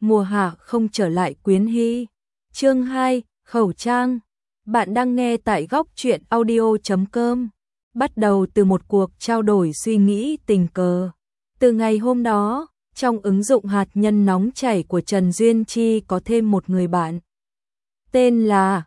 mùa hạ không trở lại Quyến Hy. Chương 2, khẩu trang. Bạn đang nghe tại góc truyện audio.com. Bắt đầu từ một cuộc trao đổi suy nghĩ tình cờ. Từ ngày hôm đó, trong ứng dụng hạt nhân nóng chảy của Trần Duyên Chi có thêm một người bạn. Tên là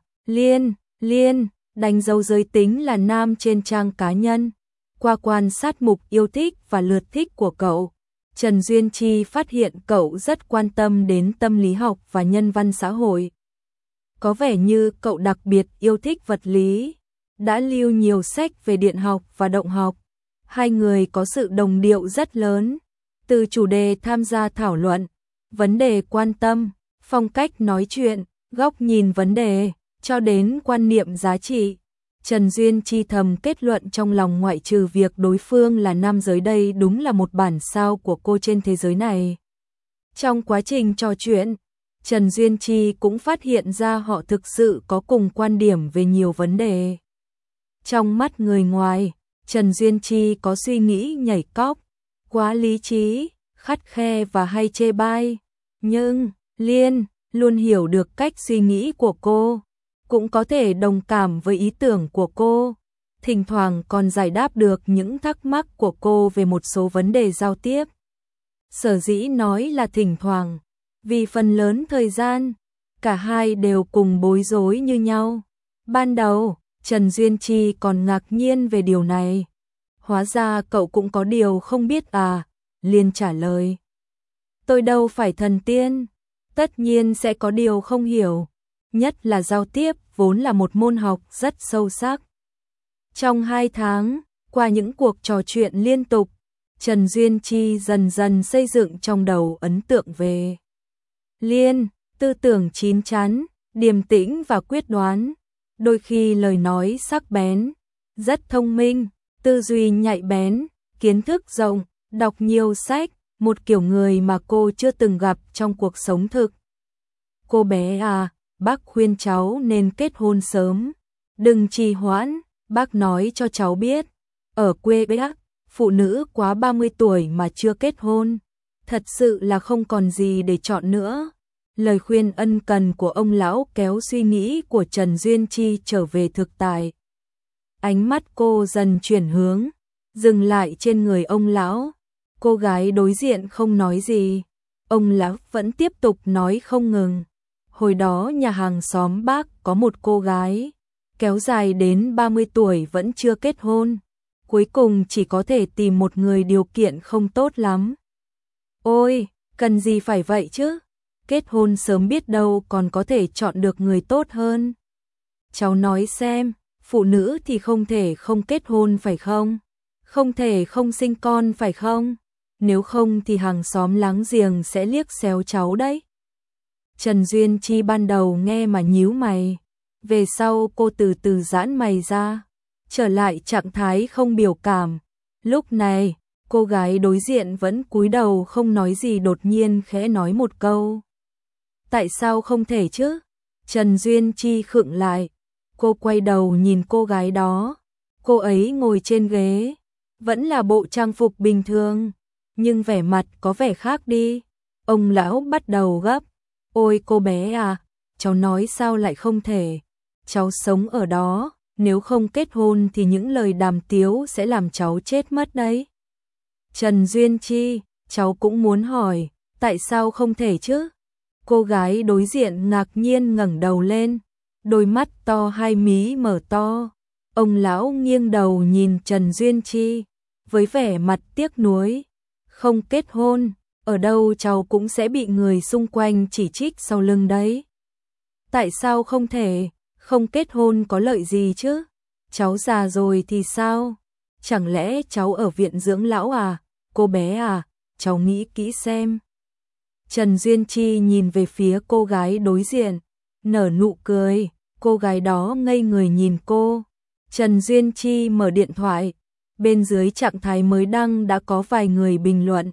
Liên, đánh dấu giới tính là nam trên trang cá nhân. Qua quan sát mục yêu thích và lượt thích của cậu, Trần Duyên Chi phát hiện cậu rất quan tâm đến tâm lý học và nhân văn xã hội. Có vẻ như cậu đặc biệt yêu thích vật lý, đã lưu nhiều sách về điện học và động học. Hai người có sự đồng điệu rất lớn, từ chủ đề tham gia thảo luận, vấn đề quan tâm, phong cách nói chuyện, góc nhìn vấn đề, cho đến quan niệm giá trị. Trần Duyên Chi thầm kết luận trong lòng, ngoại trừ việc đối phương là nam giới, đây đúng là một bản sao của cô trên thế giới này. Trong quá trình trò chuyện, Trần Duyên Chi cũng phát hiện ra họ thực sự có cùng quan điểm về nhiều vấn đề. Trong mắt người ngoài, Trần Duyên Chi có suy nghĩ nhảy cóc, quá lý trí, khắt khe và hay chê bai. Nhưng Liên luôn hiểu được cách suy nghĩ của cô, cũng có thể đồng cảm với ý tưởng của cô, thỉnh thoảng còn giải đáp được những thắc mắc của cô về một số vấn đề giao tiếp. Sở dĩ nói là thỉnh thoảng, vì phần lớn thời gian, cả hai đều cùng bối rối như nhau. Ban đầu, Trần Duyên Chi còn ngạc nhiên về điều này. Hóa ra cậu cũng có điều không biết à? Liên trả lời. Tôi đâu phải thần tiên, tất nhiên sẽ có điều không hiểu, nhất là giao tiếp vốn là một môn học rất sâu sắc. Trong 2 tháng, qua những cuộc trò chuyện liên tục, Trần Duyên Chi dần dần xây dựng trong đầu ấn tượng về Liên, tư tưởng chín chắn, điềm tĩnh và quyết đoán, đôi khi lời nói sắc bén, rất thông minh, tư duy nhạy bén, kiến thức rộng, đọc nhiều sách, một kiểu người mà cô chưa từng gặp trong cuộc sống thực. Cô bé à, bác khuyên cháu nên kết hôn sớm, đừng trì hoãn, bác nói cho cháu biết, ở quê bác, phụ nữ quá 30 tuổi mà chưa kết hôn, thật sự là không còn gì để chọn nữa. Lời khuyên ân cần của ông lão kéo suy nghĩ của Trần Duyên Chi trở về thực tại. Ánh mắt cô dần chuyển hướng, dừng lại trên người ông lão. Cô gái đối diện không nói gì, ông lão vẫn tiếp tục nói không ngừng. Hồi đó nhà hàng xóm bác có một cô gái, kéo dài đến 30 tuổi vẫn chưa kết hôn, cuối cùng chỉ có thể tìm một người điều kiện không tốt lắm. Ôi, cần gì phải vậy chứ? Kết hôn sớm biết đâu còn có thể chọn được người tốt hơn. Cháu nói xem, phụ nữ thì không thể không kết hôn phải không? Không thể không sinh con phải không? Nếu không thì hàng xóm láng giềng sẽ liếc xéo cháu đấy. Trần Duyên Chi ban đầu nghe mà nhíu mày, về sau cô từ từ giãn mày ra, trở lại trạng thái không biểu cảm. Lúc này, cô gái đối diện vẫn cúi đầu không nói gì, đột nhiên khẽ nói một câu. Tại sao không thể chứ? Trần Duyên Chi khựng lại, cô quay đầu nhìn cô gái đó, cô ấy ngồi trên ghế, vẫn là bộ trang phục bình thường, nhưng vẻ mặt có vẻ khác đi. Ông lão bắt đầu gấp. Ôi cô bé à, cháu nói sao lại không thể? Cháu sống ở đó, nếu không kết hôn thì những lời đàm tiếu sẽ làm cháu chết mất đấy. Trần Duyên Chi, cháu cũng muốn hỏi, tại sao không thể chứ? Cô gái đối diện ngạc nhiên ngẩng đầu lên, đôi mắt to hai mí mở to. Ông lão nghiêng đầu nhìn Trần Duyên Chi, với vẻ mặt tiếc nuối. Không kết hôn, ở đâu cháu cũng sẽ bị người xung quanh chỉ trích sau lưng đấy. Tại sao không thể? Không kết hôn có lợi gì chứ? Cháu già rồi thì sao? Chẳng lẽ cháu ở viện dưỡng lão à? Cô bé à, cháu nghĩ kỹ xem. Trần Duyên Chi nhìn về phía cô gái đối diện, nở nụ cười, cô gái đó ngây người nhìn cô. Trần Duyên Chi mở điện thoại, bên dưới trạng thái mới đăng đã có vài người bình luận.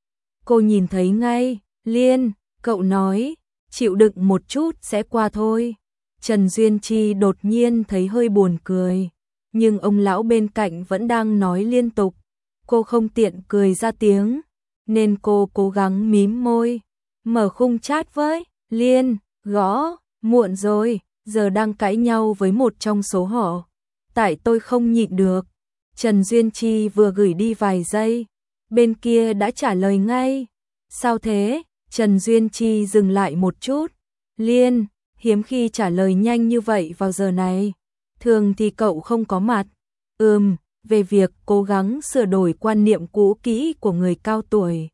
Cô nhìn thấy ngay, Liên, cậu nói, chịu đựng một chút sẽ qua thôi. Trần Duyên Chi đột nhiên thấy hơi buồn cười, nhưng ông lão bên cạnh vẫn đang nói liên tục. Cô không tiện cười ra tiếng, nên cô cố gắng mím môi. mở khung chat với Liên, gõ, muộn rồi, giờ đang cãi nhau với một trong số họ. Tại tôi không nhịn được. Trần Duyên Chi vừa gửi đi vài giây, bên kia đã trả lời ngay. Sao thế? Trần Duyên Chi dừng lại một chút. Liên, hiếm khi trả lời nhanh như vậy vào giờ này. Thường thì cậu không có mặt. Về việc cố gắng sửa đổi quan niệm cũ kỹ của người cao tuổi.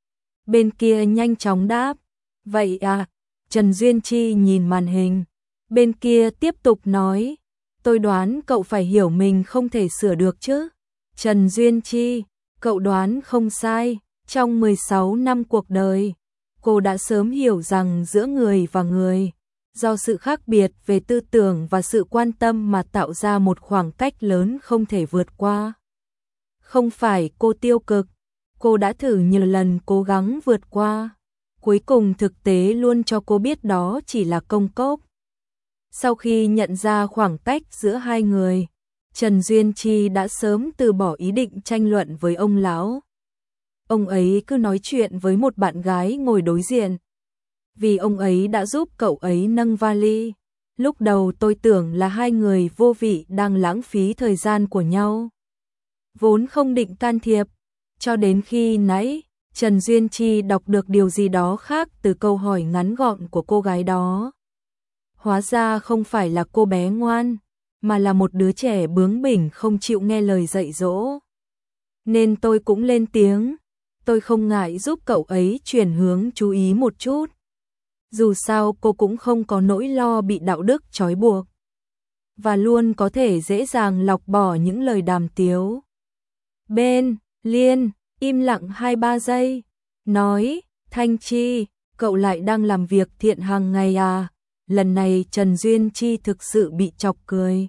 Bên kia nhanh chóng đáp. Vậy à? Trần Duyên Chi nhìn màn hình. Bên kia tiếp tục nói. Tôi đoán cậu phải hiểu mình không thể sửa được chứ. Trần Duyên Chi, cậu đoán không sai. Trong 16 năm cuộc đời, cô đã sớm hiểu rằng giữa người và người, do sự khác biệt về tư tưởng và sự quan tâm mà tạo ra một khoảng cách lớn không thể vượt qua. Không phải cô tiêu cực, cô đã thử nhiều lần cố gắng vượt qua. Cuối cùng thực tế luôn cho cô biết đó chỉ là công cốc. Sau khi nhận ra khoảng cách giữa hai người, Trần Duyên Chi đã sớm từ bỏ ý định tranh luận với ông lão. Ông ấy cứ nói chuyện với một bạn gái ngồi đối diện. Vì ông ấy đã giúp cậu ấy nâng vali. Lúc đầu tôi tưởng là hai người vô vị đang lãng phí thời gian của nhau. Vốn không định can thiệp, cho đến khi nãy, Trần Duyên Chi đọc được điều gì đó khác từ câu hỏi ngắn gọn của cô gái đó. Hóa ra không phải là cô bé ngoan, mà là một đứa trẻ bướng bỉnh không chịu nghe lời dạy dỗ. Nên tôi cũng lên tiếng, tôi không ngại giúp cậu ấy chuyển hướng chú ý một chút. Dù sao cô cũng không có nỗi lo bị đạo đức trói buộc, và luôn có thể dễ dàng lọc bỏ những lời đàm tiếu. Bên, Liên, im lặng 2-3 giây, nói, Thanh Chi, cậu lại đang làm việc thiện hàng ngày à? Lần này Trần Duyên Chi thực sự bị chọc cười.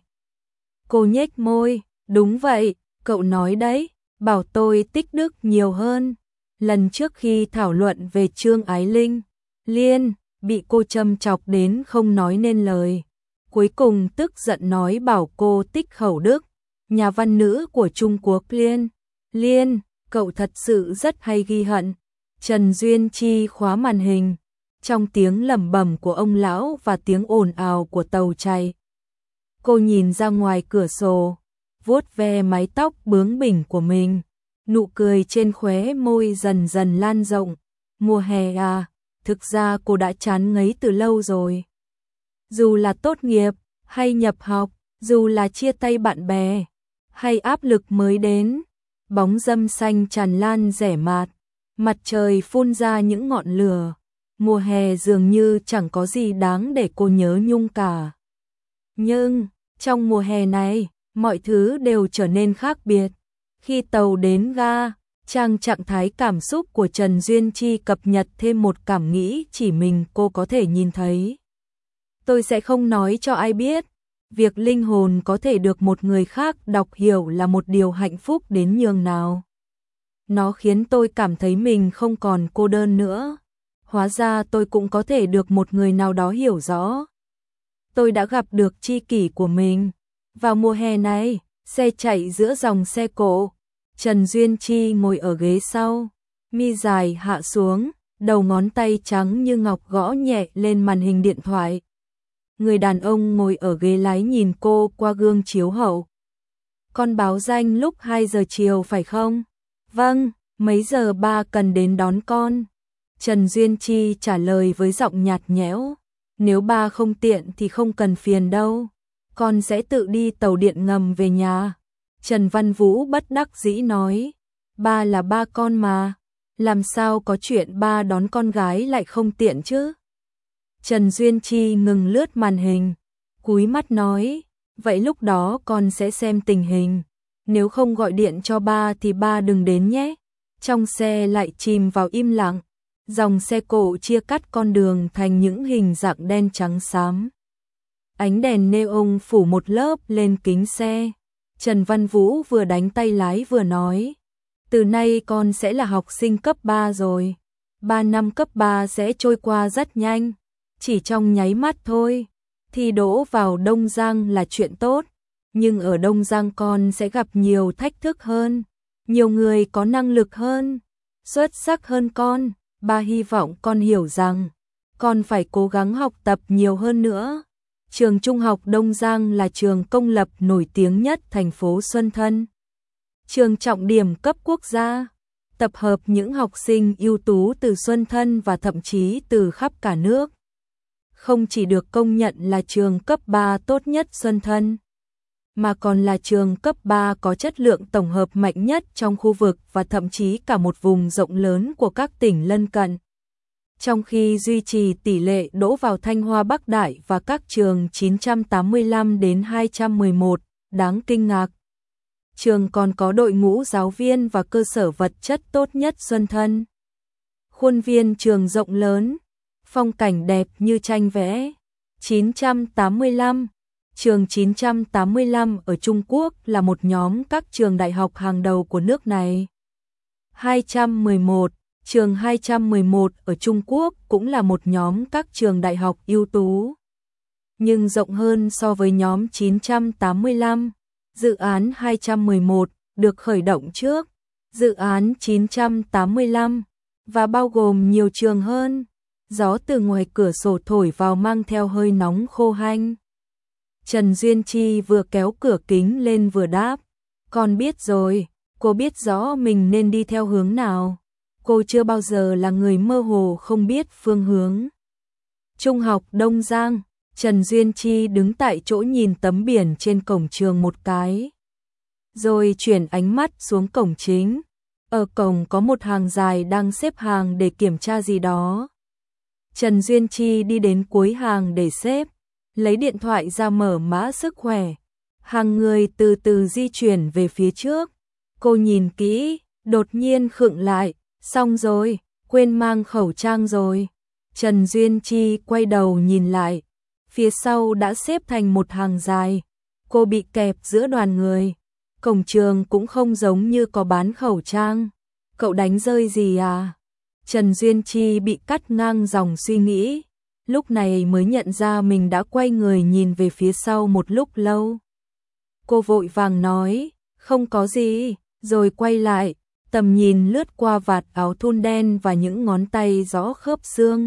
Cô nhếch môi, đúng vậy, cậu nói đấy, bảo tôi tích đức nhiều hơn. Lần trước khi thảo luận về Trương Ái Linh, Liên bị cô châm chọc đến không nói nên lời. Cuối cùng tức giận nói bảo cô tích khẩu đức, nhà văn nữ của Trung Quốc. Liên, cậu thật sự rất hay ghi hận. Trần Duyên Chi khóa màn hình. Trong tiếng lẩm bẩm của ông lão và tiếng ồn ào của tàu chạy, cô nhìn ra ngoài cửa sổ, vuốt ve mái tóc bướng bỉnh của mình. Nụ cười trên khóe môi dần dần lan rộng. Mùa hè à, thực ra cô đã chán ngấy từ lâu rồi. Dù là tốt nghiệp, hay nhập học, dù là chia tay bạn bè, hay áp lực mới đến, bóng râm xanh tràn lan rẻ mạt, mặt trời phun ra những ngọn lửa. Mùa hè dường như chẳng có gì đáng để cô nhớ nhung cả. Nhưng, trong mùa hè này, mọi thứ đều trở nên khác biệt. Khi tàu đến ga, trang trạng thái cảm xúc của Trần Duyên Chi cập nhật thêm một cảm nghĩ chỉ mình cô có thể nhìn thấy. Tôi sẽ không nói cho ai biết, việc linh hồn có thể được một người khác đọc hiểu là một điều hạnh phúc đến nhường nào. Nó khiến tôi cảm thấy mình không còn cô đơn nữa. Hóa ra tôi cũng có thể được một người nào đó hiểu rõ. Tôi đã gặp được tri kỷ của mình. Vào mùa hè này, xe chạy giữa dòng xe cộ. Trần Duyên Chi ngồi ở ghế sau, mi dài hạ xuống, đầu ngón tay trắng như ngọc gõ nhẹ lên màn hình điện thoại. Người đàn ông ngồi ở ghế lái nhìn cô qua gương chiếu hậu. Con báo danh lúc 2 giờ chiều phải không? Vâng, mấy giờ ba cần đến đón con? Trần Duyên Chi trả lời với giọng nhạt nhẽo. Nếu ba không tiện thì không cần phiền đâu. Con sẽ tự đi tàu điện ngầm về nhà. Trần Văn Vũ bất đắc dĩ nói. Ba là ba con mà. Làm sao có chuyện ba đón con gái lại không tiện chứ? Trần Duyên Chi ngừng lướt màn hình, cúi mắt nói. Vậy lúc đó con sẽ xem tình hình. Nếu không gọi điện cho ba thì ba đừng đến nhé. Trong xe lại chìm vào im lặng. Dòng xe cộ chia cắt con đường thành những hình dạng đen trắng xám. Ánh đèn neon phủ một lớp lên kính xe. Trần Văn Vũ vừa đánh tay lái vừa nói. Từ nay con sẽ là học sinh cấp 3 rồi. 3 năm cấp 3 sẽ trôi qua rất nhanh. Chỉ trong nháy mắt thôi. Thi đỗ vào Đông Giang là chuyện tốt. Nhưng ở Đông Giang con sẽ gặp nhiều thách thức hơn. Nhiều người có năng lực hơn, xuất sắc hơn con. ba hy vọng con hiểu rằng con phải cố gắng học tập nhiều hơn nữa. Trường Trung học Đông Giang là trường công lập nổi tiếng nhất thành phố Xuân Thân. Trường trọng điểm cấp quốc gia, tập hợp những học sinh ưu tú từ Xuân Thân và thậm chí từ khắp cả nước. Không chỉ được công nhận là trường cấp 3 tốt nhất Xuân Thân, mà còn là trường cấp 3 có chất lượng tổng hợp mạnh nhất trong khu vực và thậm chí cả một vùng rộng lớn của các tỉnh lân cận. Trong khi duy trì tỷ lệ đỗ vào Thanh Hoa Bắc Đại và các trường 985 đến 211, đáng kinh ngạc. Trường còn có đội ngũ giáo viên và cơ sở vật chất tốt nhất Xuân Thân. Khuôn viên trường rộng lớn, phong cảnh đẹp như tranh vẽ. 985. Trường 985 ở Trung Quốc là một nhóm các trường đại học hàng đầu của nước này. 211. Trường 211 ở Trung Quốc cũng là một nhóm các trường đại học ưu tú, nhưng rộng hơn so với nhóm 985. Dự án 211 được khởi động trước dự án 985 và bao gồm nhiều trường hơn. Gió từ ngoài cửa sổ thổi vào mang theo hơi nóng khô hanh. Trần Duyên Chi vừa kéo cửa kính lên vừa đáp, con biết rồi, cô biết rõ mình nên đi theo hướng nào. Cô chưa bao giờ là người mơ hồ không biết phương hướng. Trung học Đông Giang, Trần Duyên Chi đứng tại chỗ nhìn tấm biển trên cổng trường một cái, rồi chuyển ánh mắt xuống cổng chính. Ở cổng có một hàng dài đang xếp hàng để kiểm tra gì đó. Trần Duyên Chi đi đến cuối hàng để xếp, lấy điện thoại ra mở mã sức khỏe. Hàng người từ từ di chuyển về phía trước. Cô nhìn kỹ, đột nhiên khựng lại. Xong rồi, quên mang khẩu trang rồi. Trần Duyên Chi quay đầu nhìn lại. Phía sau đã xếp thành một hàng dài. Cô bị kẹp giữa đoàn người. Cổng trường cũng không giống như có bán khẩu trang. Cậu đánh rơi gì à? Trần Duyên Chi bị cắt ngang dòng suy nghĩ. Lúc này mới nhận ra mình đã quay người nhìn về phía sau một lúc lâu. Cô vội vàng nói, không có gì, rồi quay lại. Tầm nhìn lướt qua vạt áo thun đen và những ngón tay rõ khớp xương.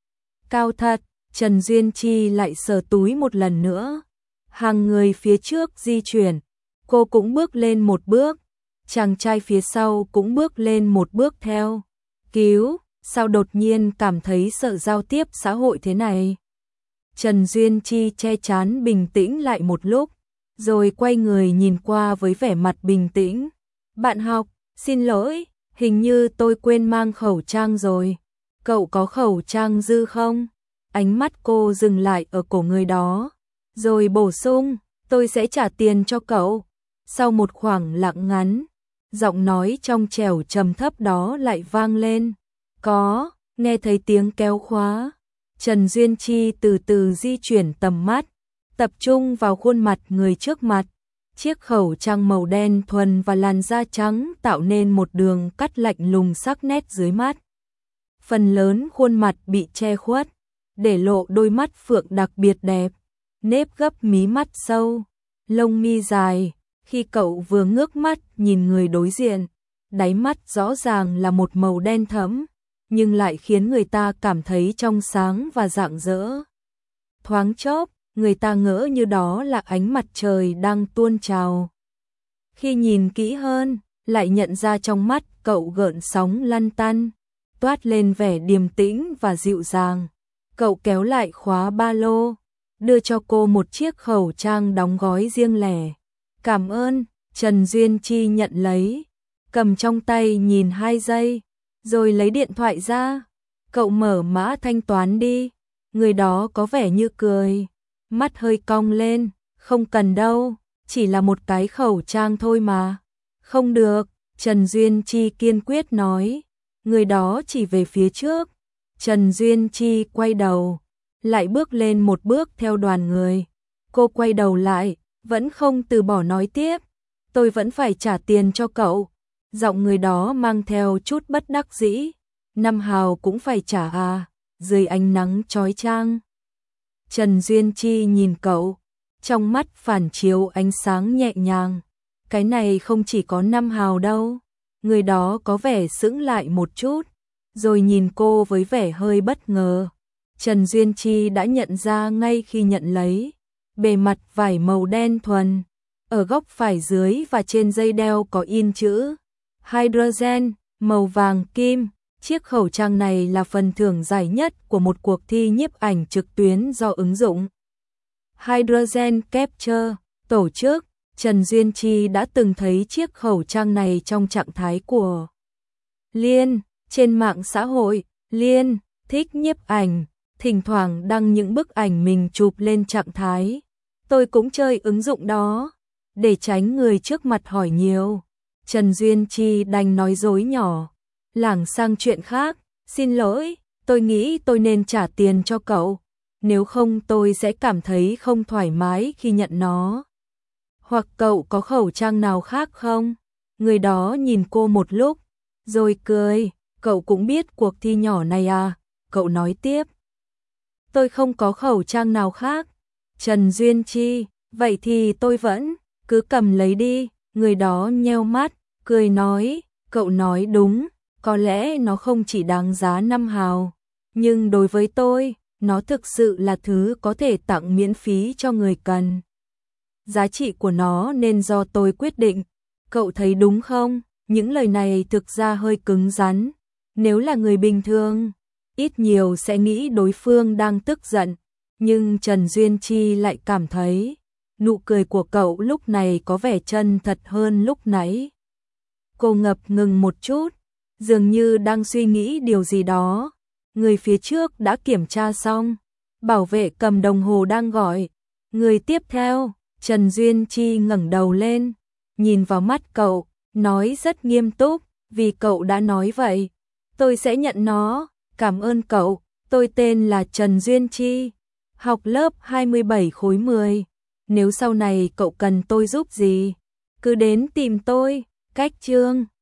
Cao thật, Trần Duyên Chi lại sờ túi một lần nữa. Hàng người phía trước di chuyển, cô cũng bước lên một bước. Chàng trai phía sau cũng bước lên một bước theo. Cứu, sao đột nhiên cảm thấy sợ giao tiếp xã hội thế này? Trần Duyên Chi che chắn bình tĩnh lại một lúc, rồi quay người nhìn qua với vẻ mặt bình tĩnh. Bạn học, xin lỗi, hình như tôi quên mang khẩu trang rồi. Cậu có khẩu trang dư không? Ánh mắt cô dừng lại ở cổ người đó, rồi bổ sung, tôi sẽ trả tiền cho cậu. Sau một khoảng lặng ngắn, giọng nói trong trẻo trầm thấp đó lại vang lên. Có, nghe thấy tiếng kéo khóa. Trần Duyên Chi từ từ di chuyển tầm mắt, tập trung vào khuôn mặt người trước mặt. Chiếc khẩu trang màu đen thuần và làn da trắng tạo nên một đường cắt lạnh lùng sắc nét dưới mắt. Phần lớn khuôn mặt bị che khuất, để lộ đôi mắt phượng đặc biệt đẹp, nếp gấp mí mắt sâu, lông mi dài. Khi cậu vừa ngước mắt nhìn người đối diện, đáy mắt rõ ràng là một màu đen thẫm, nhưng lại khiến người ta cảm thấy trong sáng và rạng rỡ. Thoáng chốc, người ta ngỡ như đó là ánh mặt trời đang tuôn trào. Khi nhìn kỹ hơn, lại nhận ra trong mắt cậu gợn sóng lăn tăn, toát lên vẻ điềm tĩnh và dịu dàng. Cậu kéo lại khóa ba lô, đưa cho cô một chiếc khẩu trang đóng gói riêng lẻ. Cảm ơn, Trần Duyên Chi nhận lấy, cầm trong tay nhìn 2 giây, rồi lấy điện thoại ra. Cậu mở mã thanh toán đi. Người đó có vẻ như cười, mắt hơi cong lên, không cần đâu, chỉ là một cái khẩu trang thôi mà. Không được, Trần Duyên Chi kiên quyết nói. Người đó chỉ về phía trước. Trần Duyên Chi quay đầu, lại bước lên một bước theo đoàn người. Cô quay đầu lại, vẫn không từ bỏ nói tiếp. Tôi vẫn phải trả tiền cho cậu. Giọng người đó mang theo chút bất đắc dĩ. 5 hào cũng phải trả à, dưới ánh nắng chói chang. Trần Duyên Chi nhìn cậu, trong mắt phản chiếu ánh sáng nhẹ nhàng. Cái này không chỉ có 5 hào đâu. Người đó có vẻ sững lại một chút, rồi nhìn cô với vẻ hơi bất ngờ. Trần Duyên Chi đã nhận ra ngay khi nhận lấy. Bề mặt vải màu đen thuần, ở góc phải dưới và trên dây đeo có in chữ Hydrogen màu vàng kim. Chiếc khẩu trang này là phần thưởng giải nhất của một cuộc thi nhiếp ảnh trực tuyến do ứng dụng Hydrogen Capture tổ chức. Trần Duyên Chi đã từng thấy chiếc khẩu trang này trong trạng thái của Liên trên mạng xã hội. Liên thích nhiếp ảnh, thỉnh thoảng đăng những bức ảnh mình chụp lên trạng thái. Tôi cũng chơi ứng dụng đó, để tránh người trước mặt hỏi nhiều. Trần Duyên Chi đành nói dối nhỏ, lảng sang chuyện khác. Xin lỗi, tôi nghĩ tôi nên trả tiền cho cậu, nếu không tôi sẽ cảm thấy không thoải mái khi nhận nó. Hoặc cậu có khẩu trang nào khác không? Người đó nhìn cô một lúc, rồi cười. Cậu cũng biết cuộc thi nhỏ này à? Cậu nói tiếp. Tôi không có khẩu trang nào khác. Trần Duyên Chi, vậy thì tôi vẫn cứ cầm lấy đi. Người đó nheo mắt, cười nói, cậu nói đúng, có lẽ nó không chỉ đáng giá 5 hào, nhưng đối với tôi, nó thực sự là thứ có thể tặng miễn phí cho người cần. Giá trị của nó nên do tôi quyết định. Cậu thấy đúng không? Những lời này thực ra hơi cứng rắn. Nếu là người bình thường, ít nhiều sẽ nghĩ đối phương đang tức giận. Nhưng Trần Duyên Chi lại cảm thấy nụ cười của cậu lúc này có vẻ chân thật hơn lúc nãy. Cô ngập ngừng một chút, dường như đang suy nghĩ điều gì đó. Người phía trước đã kiểm tra xong, bảo vệ cầm đồng hồ đang gọi. Người tiếp theo. Trần Duyên Chi ngẩng đầu lên, nhìn vào mắt cậu, nói rất nghiêm túc, vì cậu đã nói vậy, tôi sẽ nhận nó. Cảm ơn cậu, tôi tên là Trần Duyên Chi, học lớp 27 khối 10. Nếu sau này cậu cần tôi giúp gì, cứ đến tìm tôi. Cách chương